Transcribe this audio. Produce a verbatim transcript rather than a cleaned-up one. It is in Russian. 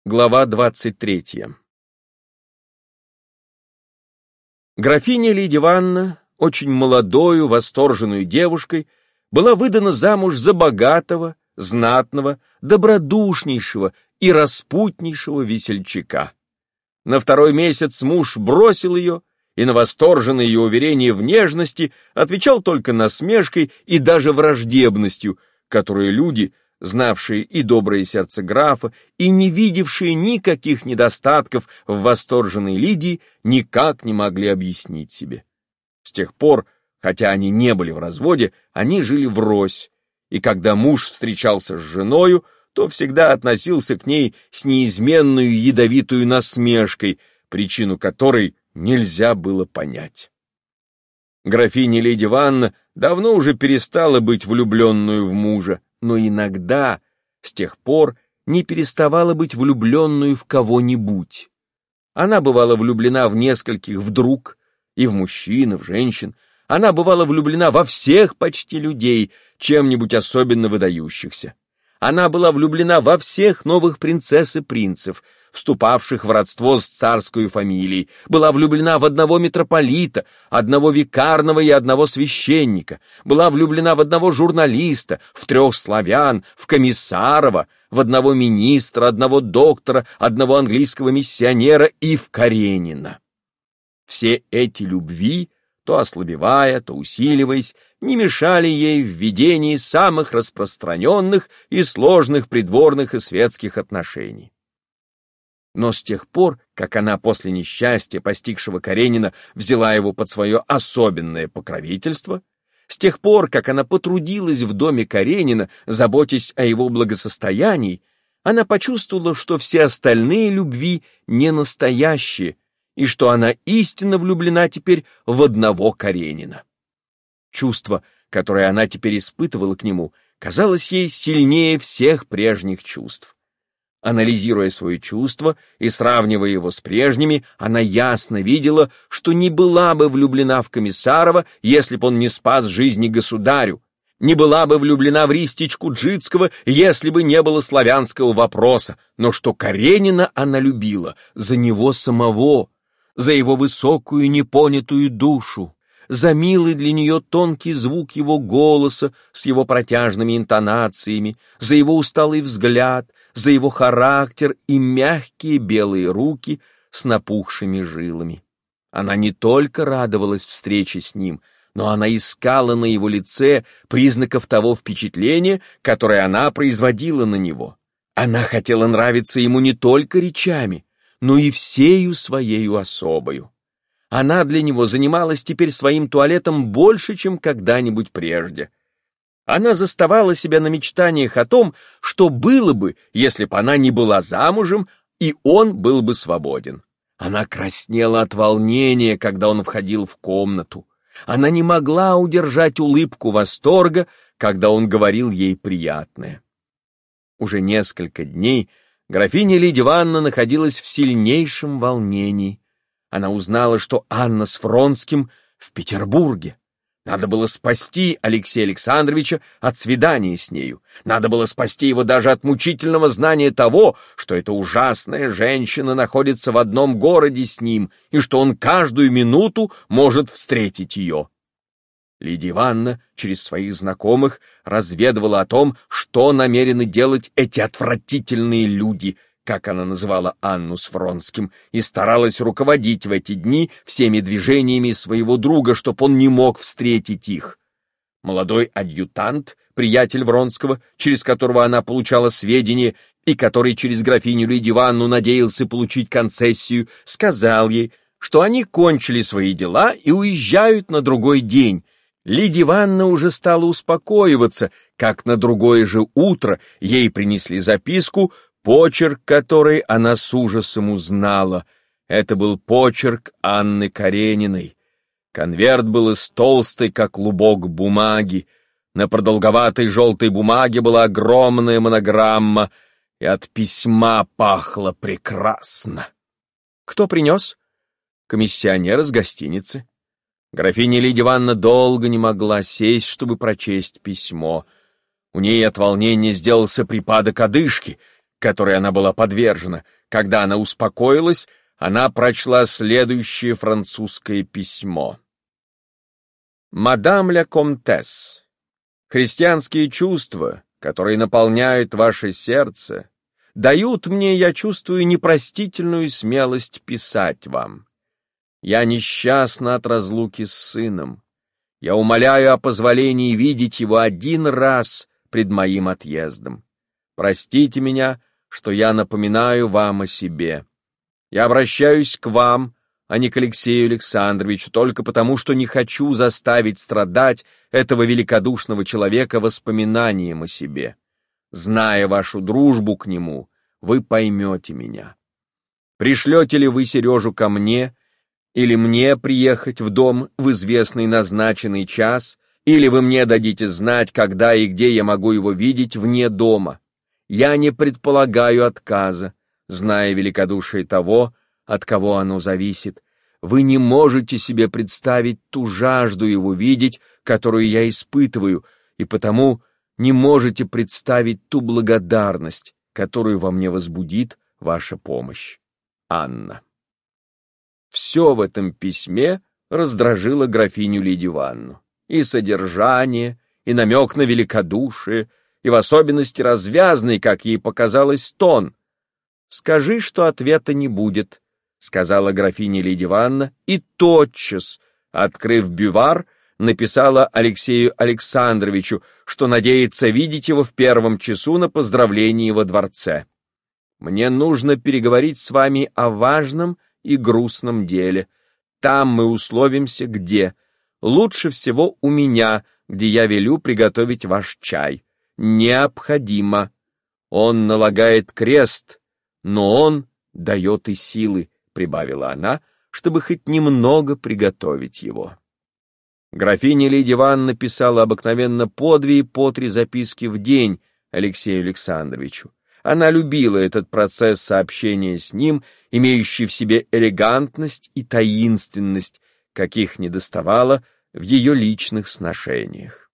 Глава двадцать третья. Графиня Лидия Ивановна, очень молодою, восторженную девушкой, была выдана замуж за богатого, знатного, добродушнейшего и распутнейшего весельчака. На второй месяц муж бросил ее, и на восторженные ее уверения в нежности отвечал только насмешкой и даже враждебностью, которую люди, знавшие и доброе сердце графа, и не видевшие никаких недостатков в восторженной Лидии, никак не могли объяснить себе. С тех пор, хотя они не были в разводе, они жили врозь, и когда муж встречался с женою, то всегда относился к ней с неизменную ядовитую насмешкой, причину которой нельзя было понять. Графиня Лидия Ивановна давно уже перестала быть влюбленную в мужа, но иногда, с тех пор, не переставала быть влюбленную в кого-нибудь. Она бывала влюблена в нескольких вдруг, и в мужчин, и в женщин. Она бывала влюблена во всех почти людей, чем-нибудь особенно выдающихся. Она была влюблена во всех новых принцесс и принцев, вступавших в родство с царской фамилией, была влюблена в одного митрополита, одного викарного и одного священника, была влюблена в одного журналиста, в трех славян, в Комиссарова, в одного министра, одного доктора, одного английского миссионера и в Каренина. Все эти любви, то ослабевая, то усиливаясь, не мешали ей в ведении самых распространенных и сложных придворных и светских отношений. Но с тех пор, как она после несчастья, постигшего Каренина, взяла его под свое особенное покровительство, с тех пор, как она потрудилась в доме Каренина, заботясь о его благосостоянии, она почувствовала, что все остальные любви не настоящие, и что она истинно влюблена теперь в одного Каренина. Чувство, которое она теперь испытывала к нему, казалось ей сильнее всех прежних чувств. Анализируя свои чувства и сравнивая его с прежними, она ясно видела, что не была бы влюблена в Комиссарова, если б он не спас жизни государю, не была бы влюблена в Ристичку Джицкого, если бы не было славянского вопроса, но что Каренина она любила за него самого, за его высокую непонятую душу, за милый для нее тонкий звук его голоса с его протяжными интонациями, за его усталый взгляд, за его характер и мягкие белые руки с напухшими жилами. Она не только радовалась встрече с ним, но она искала на его лице признаков того впечатления, которое она производила на него. Она хотела нравиться ему не только речами, но и всею своею особою. Она для него занималась теперь своим туалетом больше, чем когда-нибудь прежде. Она заставала себя на мечтаниях о том, что было бы, если бы она не была замужем, и он был бы свободен. Она краснела от волнения, когда он входил в комнату. Она не могла удержать улыбку восторга, когда он говорил ей приятное. Уже несколько дней графиня Лидия Ивановна находилась в сильнейшем волнении. Она узнала, что Анна с Вронским в Петербурге. Надо было спасти Алексея Александровича от свидания с нею. Надо было спасти его даже от мучительного знания того, что эта ужасная женщина находится в одном городе с ним и что он каждую минуту может встретить ее. Лидия Ивановна через своих знакомых разведывала о том, что намерены делать эти отвратительные люди, как она называла Анну с Вронским, и старалась руководить в эти дни всеми движениями своего друга, чтоб он не мог встретить их. Молодой адъютант, приятель Вронского, через которого она получала сведения, и который через графиню Лидию Ивановну надеялся получить концессию, сказал ей, что они кончили свои дела и уезжают на другой день. Лидия Ивановна уже стала успокоиваться, как на другое же утро ей принесли записку, почерк которой она с ужасом узнала. Это был почерк Анны Карениной. Конверт был из толстой, как клубок, бумаги. На продолговатой желтой бумаге была огромная монограмма, и от письма пахло прекрасно. Кто принес? Комиссионер из гостиницы. Графиня Лидия Ивановна долго не могла сесть, чтобы прочесть письмо. У ней от волнения сделался припадок одышки. которой она была подвержена. Когда она успокоилась, она прочла следующее французское письмо. «Мадам ля комтесс, христианские чувства, которые наполняют ваше сердце, дают мне, я чувствую, непростительную смелость писать вам. Я несчастна от разлуки с сыном. Я умоляю о позволении видеть его один раз пред моим отъездом. Простите меня, что я напоминаю вам о себе. Я обращаюсь к вам, а не к Алексею Александровичу, только потому, что не хочу заставить страдать этого великодушного человека воспоминанием о себе. Зная вашу дружбу к нему, вы поймете меня. Пришлете ли вы Сережу ко мне, или мне приехать в дом в известный назначенный час, или вы мне дадите знать, когда и где я могу его видеть вне дома. Я не предполагаю отказа, зная великодушие того, от кого оно зависит. Вы не можете себе представить ту жажду его видеть, которую я испытываю, и потому не можете представить ту благодарность, которую во мне возбудит ваша помощь. Анна». Все в этом письме раздражило графиню Лидию Ивановну. И содержание, и намек на великодушие, и в особенности развязный, как ей показалось, тон. «Скажи, что ответа не будет», — сказала графиня Лидия Ивановна, и тотчас, открыв бювар, написала Алексею Александровичу, что надеется видеть его в первом часу на поздравлении во дворце. «Мне нужно переговорить с вами о важном и грустном деле. Там мы условимся, где. Лучше всего у меня, где я велю приготовить ваш чай. Необходимо. Он налагает крест, но он дает и силы», — прибавила она, чтобы хоть немного приготовить его. Графиня Лидия Ивановна писала обыкновенно по две и по три записки в день Алексею Александровичу. Она любила этот процесс сообщения с ним, имеющий в себе элегантность и таинственность, каких недоставало в ее личных сношениях.